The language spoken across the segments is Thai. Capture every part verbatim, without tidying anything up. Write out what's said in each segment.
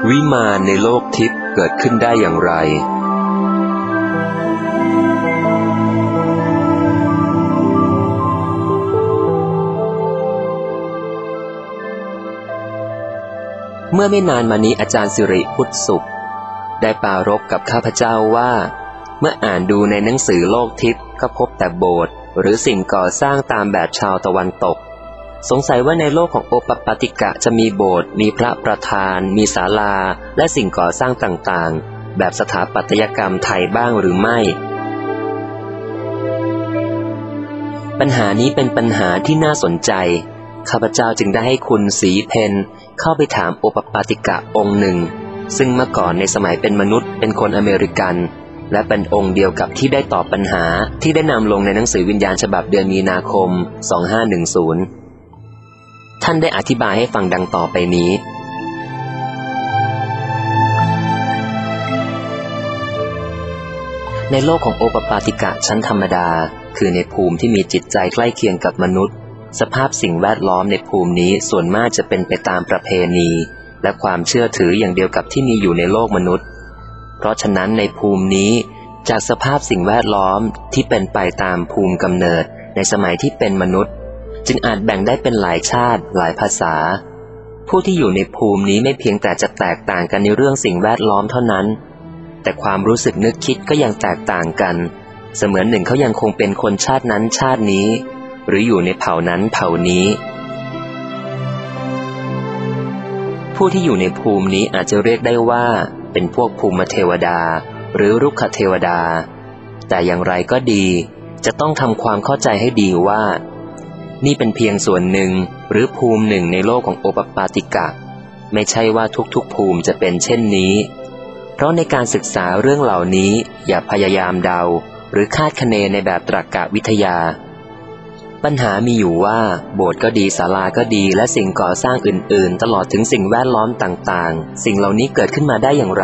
วิมานในโลกทิพย์เกิดขึ้นได้อย่างไรเมื่อไม่นานมานี้อาจารย์สิริพุทธสุขได้ปรารภกับข้าพเจ้าว่าเมื่ออ่านดูในหนังสือโลกทิพย์ก็พบแต่โบสถ์หรือสิ่งก่อสร้างตามแบบชาวตะวันตกสงสัยว่าในโลกของโอปปาติกะจะมีโบสถ์มีพระประธานมีศาลาและสิ่งก่อสร้างต่างๆแบบสถาปัตยกรรมไทยบ้างหรือไม่ปัญหานี้เป็นปัญหาที่น่าสนใจข้าพเจ้าจึงได้ให้คุณศรีเพนเข้าไปถามโอปปาติกะองค์หนึ่งซึ่งเมื่อก่อนในสมัยเป็นมนุษย์เป็นคนอเมริกันและเป็นองค์เดียวกับที่ได้ตอบปัญหาที่ได้นำลงในหนังสือวิญญาณฉบับเดือนมีนาคมสองห้าหนึ่งศูนย์ท่านได้อธิบายให้ฟังดังต่อไปนี้ในโลกของโอปปาติกะชั้นธรรมดาคือในภูมิที่มีจิตใจใกล้เคียงกับมนุษย์สภาพสิ่งแวดล้อมในภูมินี้ส่วนมากจะเป็นไปตามประเพณีและความเชื่อถืออย่างเดียวกับที่มีอยู่ในโลกมนุษย์เพราะฉะนั้นในภูมินี้จากสภาพสิ่งแวดล้อมที่เป็นไปตามภูมิกำเนิดในสมัยที่เป็นมนุษย์จึงอาจแบ่งได้เป็นหลายชาติหลายภาษาผู้ที่อยู่ในภูมินี้ไม่เพียงแต่จะแตกต่างกันในเรื่องสิ่งแวดล้อมเท่านั้นแต่ความรู้สึกนึกคิดก็ยังแตกต่างกันเสมือนหนึ่งเขายังคงเป็นคนชาตินั้นชาตินี้หรืออยู่ในเผ่านั้นเผ่านี้ผู้ที่อยู่ในภูมินี้อาจจะเรียกได้ว่าเป็นพวกภูมิเทวดาหรือรุกขเทวดาแต่อย่างไรก็ดีจะต้องทำความเข้าใจให้ดีว่านี่เป็นเพียงส่วนหนึ่งหรือภูมิหนึ่งในโลกของโอปปาติกะไม่ใช่ว่าทุกๆภูมิจะเป็นเช่นนี้เพราะในการศึกษาเรื่องเหล่านี้อย่าพยายามเดาหรือคาดคะเนในแบบตรรกะวิทยาปัญหามีอยู่ว่าโบสถ์ก็ดีศาลาก็ดีและสิ่งก่อสร้างอื่นๆตลอดถึงสิ่งแวดล้อมต่างๆสิ่งเหล่านี้เกิดขึ้นมาได้อย่างไร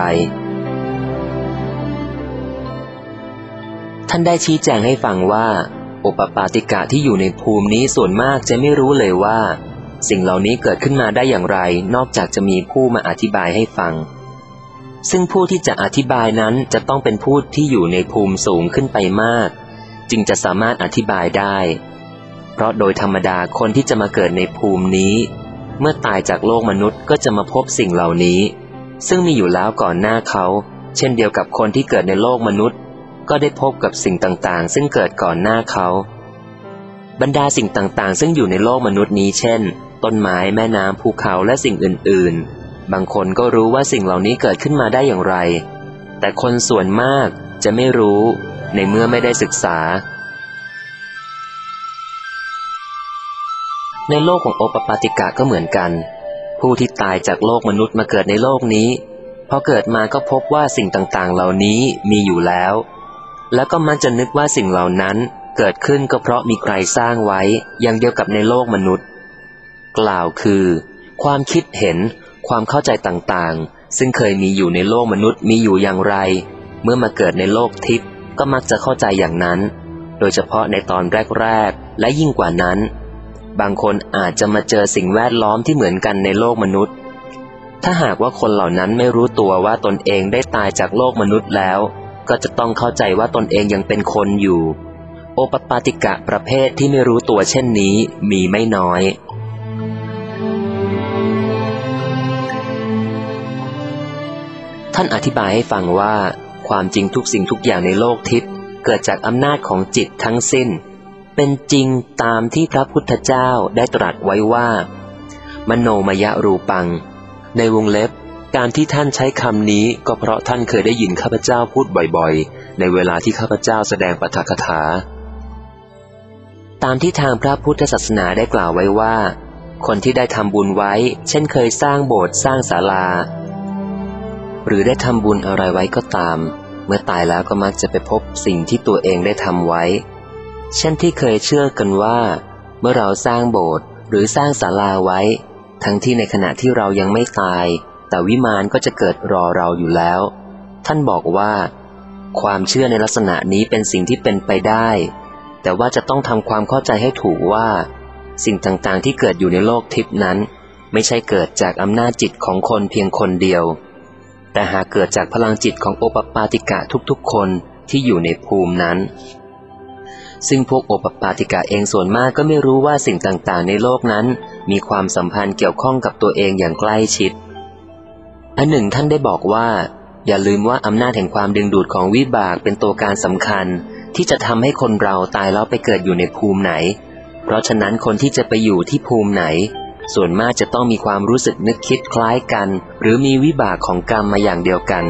ท่านได้ชี้แจงให้ฟังว่าโอปปาติกะที่อยู่ในภูมินี้ส่วนมากจะไม่รู้เลยว่าสิ่งเหล่านี้เกิดขึ้นมาได้อย่างไรนอกจากจะมีผู้มาอธิบายให้ฟังซึ่งผู้ที่จะอธิบายนั้นจะต้องเป็นผู้ที่อยู่ในภูมิสูงขึ้นไปมากจึงจะสามารถอธิบายได้เพราะโดยธรรมดาคนที่จะมาเกิดในภูมินี้เมื่อตายจากโลกมนุษย์ก็จะมาพบสิ่งเหล่านี้ซึ่งมีอยู่แล้วก่อนหน้าเขาเช่นเดียวกับคนที่เกิดในโลกมนุษย์ก็ได้พบกับสิ่งต่างๆซึ่งเกิดก่อนหน้าเขาบรรดาสิ่งต่างๆซึ่งอยู่ในโลกมนุษย์นี้เช่นต้นไม้แม่น้ำภูเขาและสิ่งอื่นๆบางคนก็รู้ว่าสิ่งเหล่านี้เกิดขึ้นมาได้อย่างไรแต่คนส่วนมากจะไม่รู้ในเมื่อไม่ได้ศึกษาในโลกของโอปปาติกะก็เหมือนกันผู้ที่ตายจากโลกมนุษย์มาเกิดในโลกนี้พอเกิดมาก็พบว่าสิ่งต่างๆเหล่านี้มีอยู่แล้วแล้วก็มักจะนึกว่าสิ่งเหล่านั้นเกิดขึ้นก็เพราะมีใครสร้างไว้อย่างเดียวกับในโลกมนุษย์กล่าวคือความคิดเห็นความเข้าใจต่างๆซึ่งเคยมีอยู่ในโลกมนุษย์มีอยู่อย่างไรเมื่อมาเกิดในโลกทิพย์ก็มักจะเข้าใจอย่างนั้นโดยเฉพาะในตอนแรกๆและยิ่งกว่านั้นบางคนอาจจะมาเจอสิ่งแวดล้อมที่เหมือนกันในโลกมนุษย์ถ้าหากว่าคนเหล่านั้นไม่รู้ตัวว่าตนเองได้ตายจากโลกมนุษย์แล้วก็จะต้องเข้าใจว่าตนเองยังเป็นคนอยู่โอปปาติกะประเภทที่ไม่รู้ตัวเช่นนี้มีไม่น้อยท่านอธิบายให้ฟังว่าความจริงทุกสิ่งทุกอย่างในโลกทิพย์เกิดจากอำนาจของจิตทั้งสิ้นเป็นจริงตามที่พระพุทธเจ้าได้ตรัสไว้ว่ามโนมยรูปังในวงเล็บการที่ท่านใช้คำนี้ก็เพราะท่านเคยได้ยินข้าพเจ้าพูดบ่อยๆในเวลาที่ข้าพเจ้าแสดงปาฐกถาตามที่ทางพระพุทธศาสนาได้กล่าวไว้ว่าคนที่ได้ทำบุญไว้เช่นเคยสร้างโบสถ์สร้างศาลาหรือได้ทำบุญอะไรไว้ก็ตามเมื่อตายแล้วก็มักจะไปพบสิ่งที่ตัวเองได้ทำไว้เช่นที่เคยเชื่อกันว่าเมื่อเราสร้างโบสถ์หรือสร้างศาลาไว้ทั้งที่ในขณะที่เรายังไม่ตายแต่วิมานก็จะเกิดรอเราอยู่แล้วท่านบอกว่าความเชื่อในลักษณะนี้เป็นสิ่งที่เป็นไปได้แต่ว่าจะต้องทำความเข้าใจให้ถูกว่าสิ่งต่างๆที่เกิดอยู่ในโลกทิพย์นั้นไม่ใช่เกิดจากอำนาจจิตของคนเพียงคนเดียวแต่หากเกิดจากพลังจิตของโอปปาติกะทุกๆคนที่อยู่ในภูมินั้นซึ่งพวกโอปปาติกะเองส่วนมากก็ไม่รู้ว่าสิ่งต่างๆในโลกนั้นมีความสัมพันธ์เกี่ยวข้องกับตัวเองอย่างใกล้ชิดอันหนึ่งท่านได้บอกว่าอย่าลืมว่าอำนาจแห่งความดึงดูดของวิบากเป็นตัวการสำคัญที่จะทำให้คนเราตายแล้วไปเกิดอยู่ในภูมิไหนเพราะฉะนั้นคนที่จะไปอยู่ที่ภูมิไหนส่วนมากจะต้องมีความรู้สึกนึกคิดคล้ายกันหรือมีวิบากของกรรมมาอย่างเดียวกัน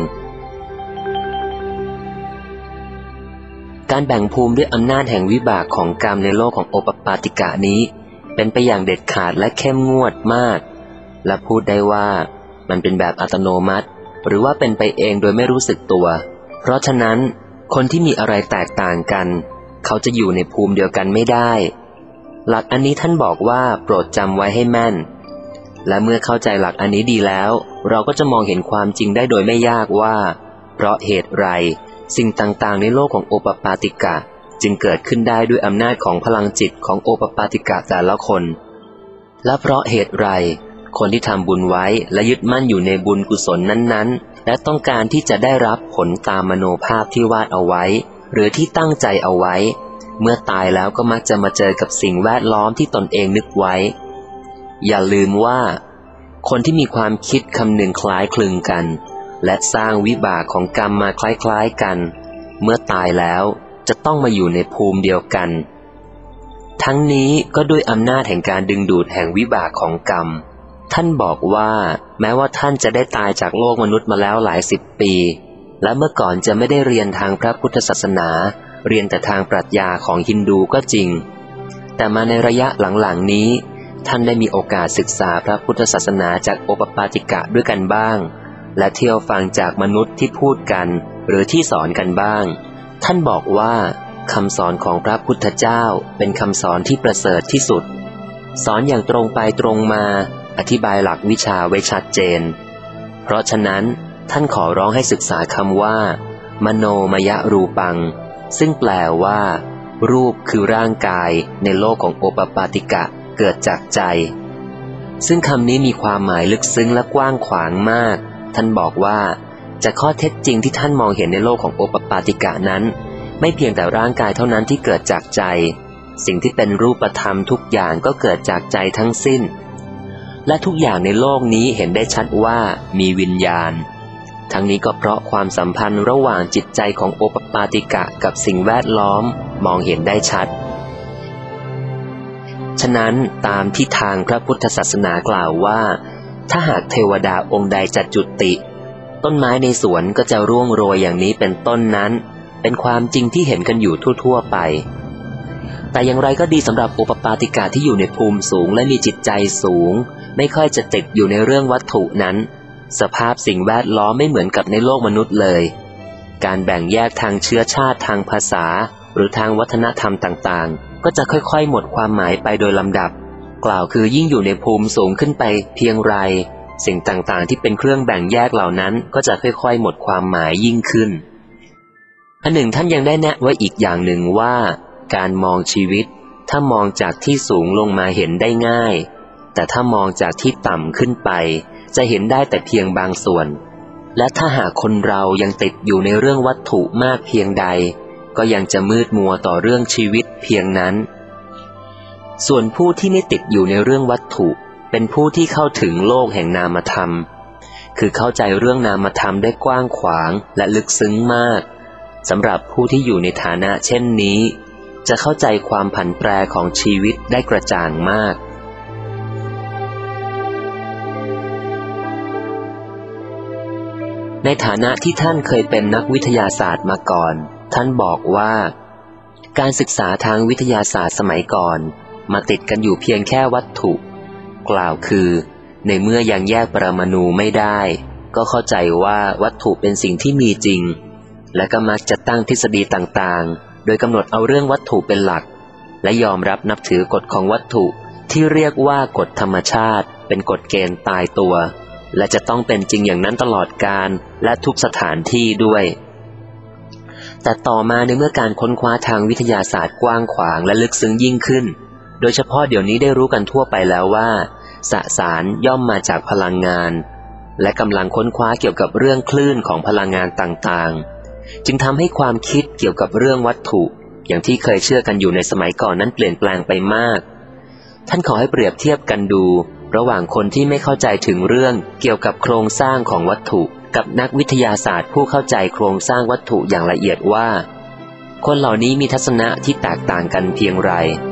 การแบ่งภูมิด้วยอำนาจแห่งวิบากของกรรมในโลกของโอปปาติกะนี้เป็นไปอย่างเด็ดขาดและเข้มงวดมากและพูดได้ว่ามันเป็นแบบอัตโนมัติหรือว่าเป็นไปเองโดยไม่รู้สึกตัวเพราะฉะนั้นคนที่มีอะไรแตกต่างกันเขาจะอยู่ในภูมิเดียวกันไม่ได้หลักอันนี้ท่านบอกว่าโปรดจำไว้ให้แม่นและเมื่อเข้าใจหลักอันนี้ดีแล้วเราก็จะมองเห็นความจริงได้โดยไม่ยากว่าเพราะเหตุไรสิ่งต่างๆในโลกของโอปปาติกะจึงเกิดขึ้นได้ด้วยอำนาจของพลังจิตของโอปปาติกะแต่ละคนและเพราะเหตุไรคนที่ทำบุญไว้และยึดมั่นอยู่ในบุญกุศลนั้นๆและต้องการที่จะได้รับผลตามมโนภาพที่วาดเอาไว้หรือที่ตั้งใจเอาไว้เมื่อตายแล้วก็มักจะมาเจอกับสิ่งแวดล้อมที่ตนเองนึกไว้อย่าลืมว่าคนที่มีความคิดคำนึงคล้ายคลึงกันและสร้างวิบากของกรรมมาคล้ายๆกันเมื่อตายแล้วจะต้องมาอยู่ในภูมิเดียวกันทั้งนี้ก็ด้วยอำนาจแห่งการดึงดูดแห่งวิบากของกรรมท่านบอกว่าแม้ว่าท่านจะได้ตายจากโลกมนุษย์มาแล้วหลายสิบปีและเมื่อก่อนจะไม่ได้เรียนทางพระพุทธศาสนาเรียนแต่ทางปรัชญาของฮินดูก็จริงแต่มาในระยะหลังๆนี้ท่านได้มีโอกาสศึกษาพระพุทธศาสนาจากโอปปาติกะด้วยกันบ้างและเที่ยวฟังจากมนุษย์ที่พูดกันหรือที่สอนกันบ้างท่านบอกว่าคำสอนของพระพุทธเจ้าเป็นคำสอนที่ประเสริฐที่สุดสอนอย่างตรงไปตรงมาอธิบายหลักวิชาไว้ชัดเจนเพราะฉะนั้นท่านขอร้องให้ศึกษาคำว่ามโนมยรูปังซึ่งแปลว่ารูปคือร่างกายในโลกของโอปปาติกะเกิดจากใจซึ่งคำนี้มีความหมายลึกซึ้งและกว้างขวางมากท่านบอกว่าจากข้อเท็จจริงที่ท่านมองเห็นในโลกของโอปปาติกะนั้นไม่เพียงแต่ร่างกายเท่านั้นที่เกิดจากใจสิ่งที่เป็นรูปธรรมทุกอย่างก็เกิดจากใจทั้งสิ้นและทุกอย่างในโลกนี้เห็นได้ชัดว่ามีวิญญาณทั้งนี้ก็เพราะความสัมพันธ์ระหว่างจิตใจของโอปปาติกะกับสิ่งแวดล้อมมองเห็นได้ชัดฉะนั้นตามที่ทางพระพุทธศาสนากล่าวว่าถ้าหากเทวดาองค์ใดจัดจุติต้นไม้ในสวนก็จะร่วงโรยอย่างนี้เป็นต้นนั้นเป็นความจริงที่เห็นกันอยู่ทั่วๆไปแต่อย่างไรก็ดีสำหรับโอปปาติกะที่อยู่ในภูมิสูงและมีจิตใจสูงไม่ค่อยจะติดอยู่ในเรื่องวัตถุนั้นสภาพสิ่งแวดล้อมไม่เหมือนกับในโลกมนุษย์เลยการแบ่งแยกทางเชื้อชาติทางภาษาหรือทางวัฒนธรรมต่างๆก็จะค่อยๆหมดความหมายไปโดยลำดับกล่าวคือยิ่งอยู่ในภูมิสูงขึ้นไปเพียงไรสิ่งต่างๆที่เป็นเครื่องแบ่งแยกเหล่านั้นก็จะค่อยๆหมดความหมายยิ่งขึ้นอันหนึ่งท่านยังได้แนะไว้อีกอย่างหนึ่งว่าการมองชีวิตถ้ามองจากที่สูงลงมาเห็นได้ง่ายแต่ถ้ามองจากที่ต่ำขึ้นไปจะเห็นได้แต่เพียงบางส่วนและถ้าหากคนเรายังติดอยู่ในเรื่องวัตถุมากเพียงใดก็ยังจะมืดมัวต่อเรื่องชีวิตเพียงนั้นส่วนผู้ที่ไม่ติดอยู่ในเรื่องวัตถุเป็นผู้ที่เข้าถึงโลกแห่งนามธรรมคือเข้าใจเรื่องนามธรรมได้กว้างขวางและลึกซึ้งมากสำหรับผู้ที่อยู่ในฐานะเช่นนี้จะเข้าใจความผันแปรของชีวิตได้กระจ่างมากในฐานะที่ท่านเคยเป็นนักวิทยาศาสตร์มาก่อนท่านบอกว่าการศึกษาทางวิทยาศาสตร์สมัยก่อนมาติดกันอยู่เพียงแค่วัตถุกล่าวคือในเมื่อยังแยกปรมาณูไม่ได้ก็เข้าใจว่าวัตถุเป็นสิ่งที่มีจริงและก็มักจะตั้งทฤษฎีต่างๆโดยกำหนดเอาเรื่องวัตถุเป็นหลักและยอมรับนับถือกฎของวัตถุที่เรียกว่ากฎธรรมชาติเป็นกฎเกณฑ์ตายตัวและจะต้องเป็นจริงอย่างนั้นตลอดกาลและทุกสถานที่ด้วยแต่ต่อมาในเมื่อการค้นคว้าทางวิทยาศาสตร์กว้างขวางและลึกซึ้งยิ่งขึ้นโดยเฉพาะเดี๋ยวนี้ได้รู้กันทั่วไปแล้วว่าสสารย่อมมาจากพลังงานและกำลังค้นคว้าเกี่ยวกับเรื่องคลื่นของพลังงานต่างๆจึงทำให้ความคิดเกี่ยวกับเรื่องวัตถุอย่างที่เคยเชื่อกันอยู่ในสมัยก่อนนั้นเปลี่ยนแปลงไปมากท่านขอให้เปรียบเทียบกันดูระหว่างคนที่ไม่เข้าใจถึงเรื่องเกี่ยวกับโครงสร้างของวัตถุกับนักวิทยาศาสตร์ผู้เข้าใจโครงสร้างวัตถุอย่างละเอียดว่าคนเหล่านี้มีทัศนะที่แตกต่างกันเพียงไร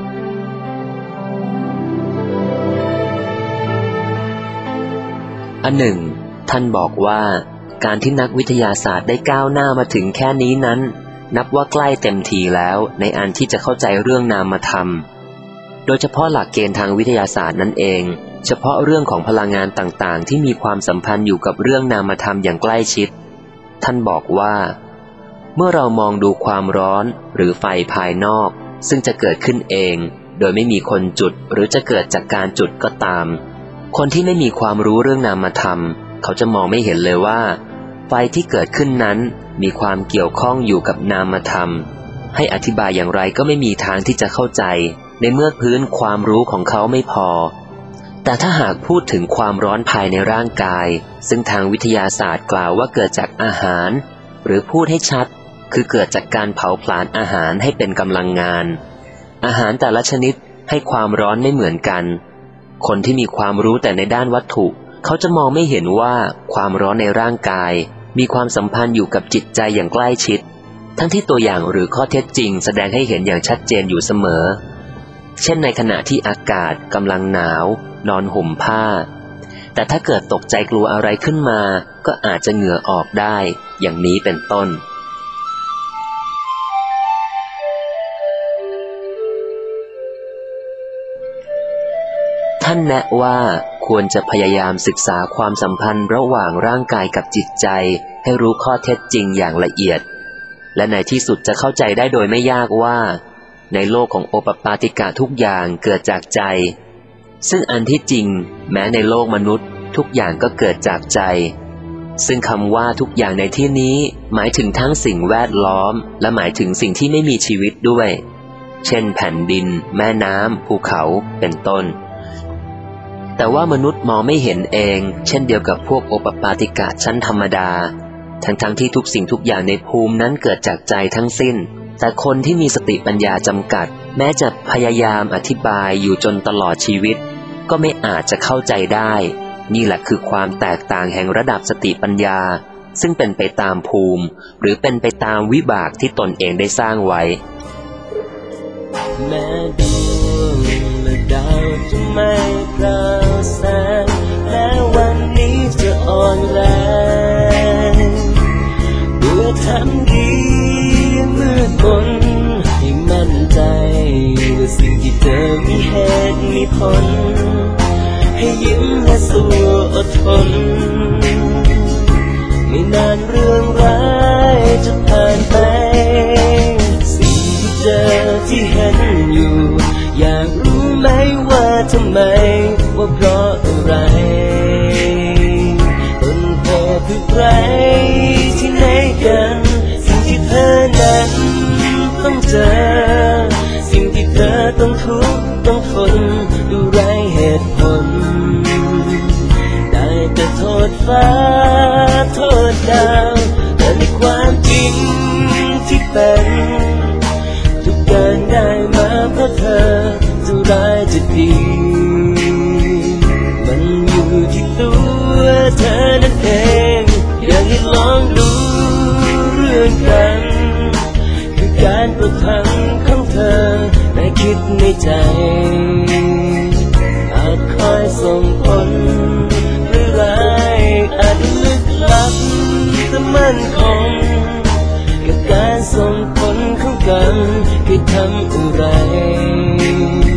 อันหนึ่งท่านบอกว่าการที่นักวิทยาศาสตร์ได้ก้าวหน้ามาถึงแค่นี้นั้นนับว่าใกล้เต็มทีแล้วในอันที่จะเข้าใจเรื่องนามธรรมโดยเฉพาะหลักเกณฑ์ทางวิทยาศาสตร์นั่นเองเฉพาะเรื่องของพลังงานต่างๆที่มีความสัมพันธ์อยู่กับเรื่องนามธรรมอย่างใกล้ชิดท่านบอกว่าเมื่อเรามองดูความร้อนหรือไฟภายนอกซึ่งจะเกิดขึ้นเองโดยไม่มีคนจุดหรือจะเกิดจากการจุดก็ตามคนที่ไม่มีความรู้เรื่องนามธรรมเขาจะมองไม่เห็นเลยว่าไฟที่เกิดขึ้นนั้นมีความเกี่ยวข้องอยู่กับนามธรรมให้อธิบายอย่างไรก็ไม่มีทางที่จะเข้าใจในเมื่อพื้นความรู้ของเขาไม่พอแต่ถ้าหากพูดถึงความร้อนภายในร่างกายซึ่งทางวิทยาศาสตร์กล่าวว่าเกิดจากอาหารหรือพูดให้ชัดคือเกิดจากการเผาผลาญอาหารให้เป็นกำลังงานอาหารแต่ละชนิดให้ความร้อนไม่เหมือนกันคนที่มีความรู้แต่ในด้านวัตถุเขาจะมองไม่เห็นว่าความร้อนในร่างกายมีความสัมพันธ์อยู่กับจิตใจอย่างใกล้ชิดทั้งที่ตัวอย่างหรือข้อเท็จจริงแสดงให้เห็นอย่างชัดเจนอยู่เสมอเช่นในขณะที่อากาศกำลังหนาวนอนห่มผ้าแต่ถ้าเกิดตกใจกลัวอะไรขึ้นมาก็อาจจะเหงื่อออกได้อย่างนี้เป็นต้นท่านแนะว่าควรจะพยายามศึกษาความสัมพันธ์ระหว่างร่างกายกับจิตใจให้รู้ข้อเท็จจริงอย่างละเอียดและในที่สุดจะเข้าใจได้โดยไม่ยากว่าในโลกของโอปปาติกะทุกอย่างเกิดจากใจซึ่งอันที่จริงแม้ในโลกมนุษย์ทุกอย่างก็เกิดจากใจซึ่งคำว่าทุกอย่างในที่นี้หมายถึงทั้งสิ่งแวดล้อมและหมายถึงสิ่งที่ไม่มีชีวิตด้วยเช่นแผ่นดินแม่น้ำภูเขาเป็นต้นแต่ว่ามนุษย์มองไม่เห็นเองเช่นเดียวกับพวกโอปปาติกะชั้นธรรมดาทั้งๆ ท, ที่ทุกสิ่งทุกอย่างในภูมินั้นเกิดจากใจทั้งสิ้นแต่คนที่มีสติปัญญาจำกัดแม้จะพยายามอธิบายอยู่จนตลอดชีวิตก็ไม่อาจจะเข้าใจได้นี่แหละคือความแตกต่างแห่งระดับสติปัญญาซึ่งเป็นไปตามภูมิหรือเป็นไปตามวิบากที่ตนเองได้สร้างไว้แม้ดวงและดาวจะไม่ปราแสงแม้วันนี้จะอ่อนแรงเมื่อทำดีมืดมนให้มั่นใจว่าสิ่งที่เธอมีเหตุมีผลให้ยิ้มและสู้อดทนไม่นานเรื่องร้ายจะผ่านไปสิ่งที่เจอที่เห็นอยู่อยากรู้ไหมว่าทำไมว่าเพราะอะไรต้นเหตุคือใครที่ไหนกันสิ่งที่เธอนั้นต้องเจอสิ่งที่เธอต้องทุกข์ต้องทนดูไร้เหตุผลได้แต่โทษฟ้าโทษดาวแต่ในความจริงที่เป็นทุกอย่างได้มาเพราะเธอจะร้ายจะดีมันอยู่ที่ตัวเธอนั่นเองอยากให้ลองดูเรื่องกันคือการประทังของเธอในคิดในใจอาจคอยส่งผลหรือร้ายอาจลึกลับแต่มั่นคงกับการส่งผลของกันคือทำอะไร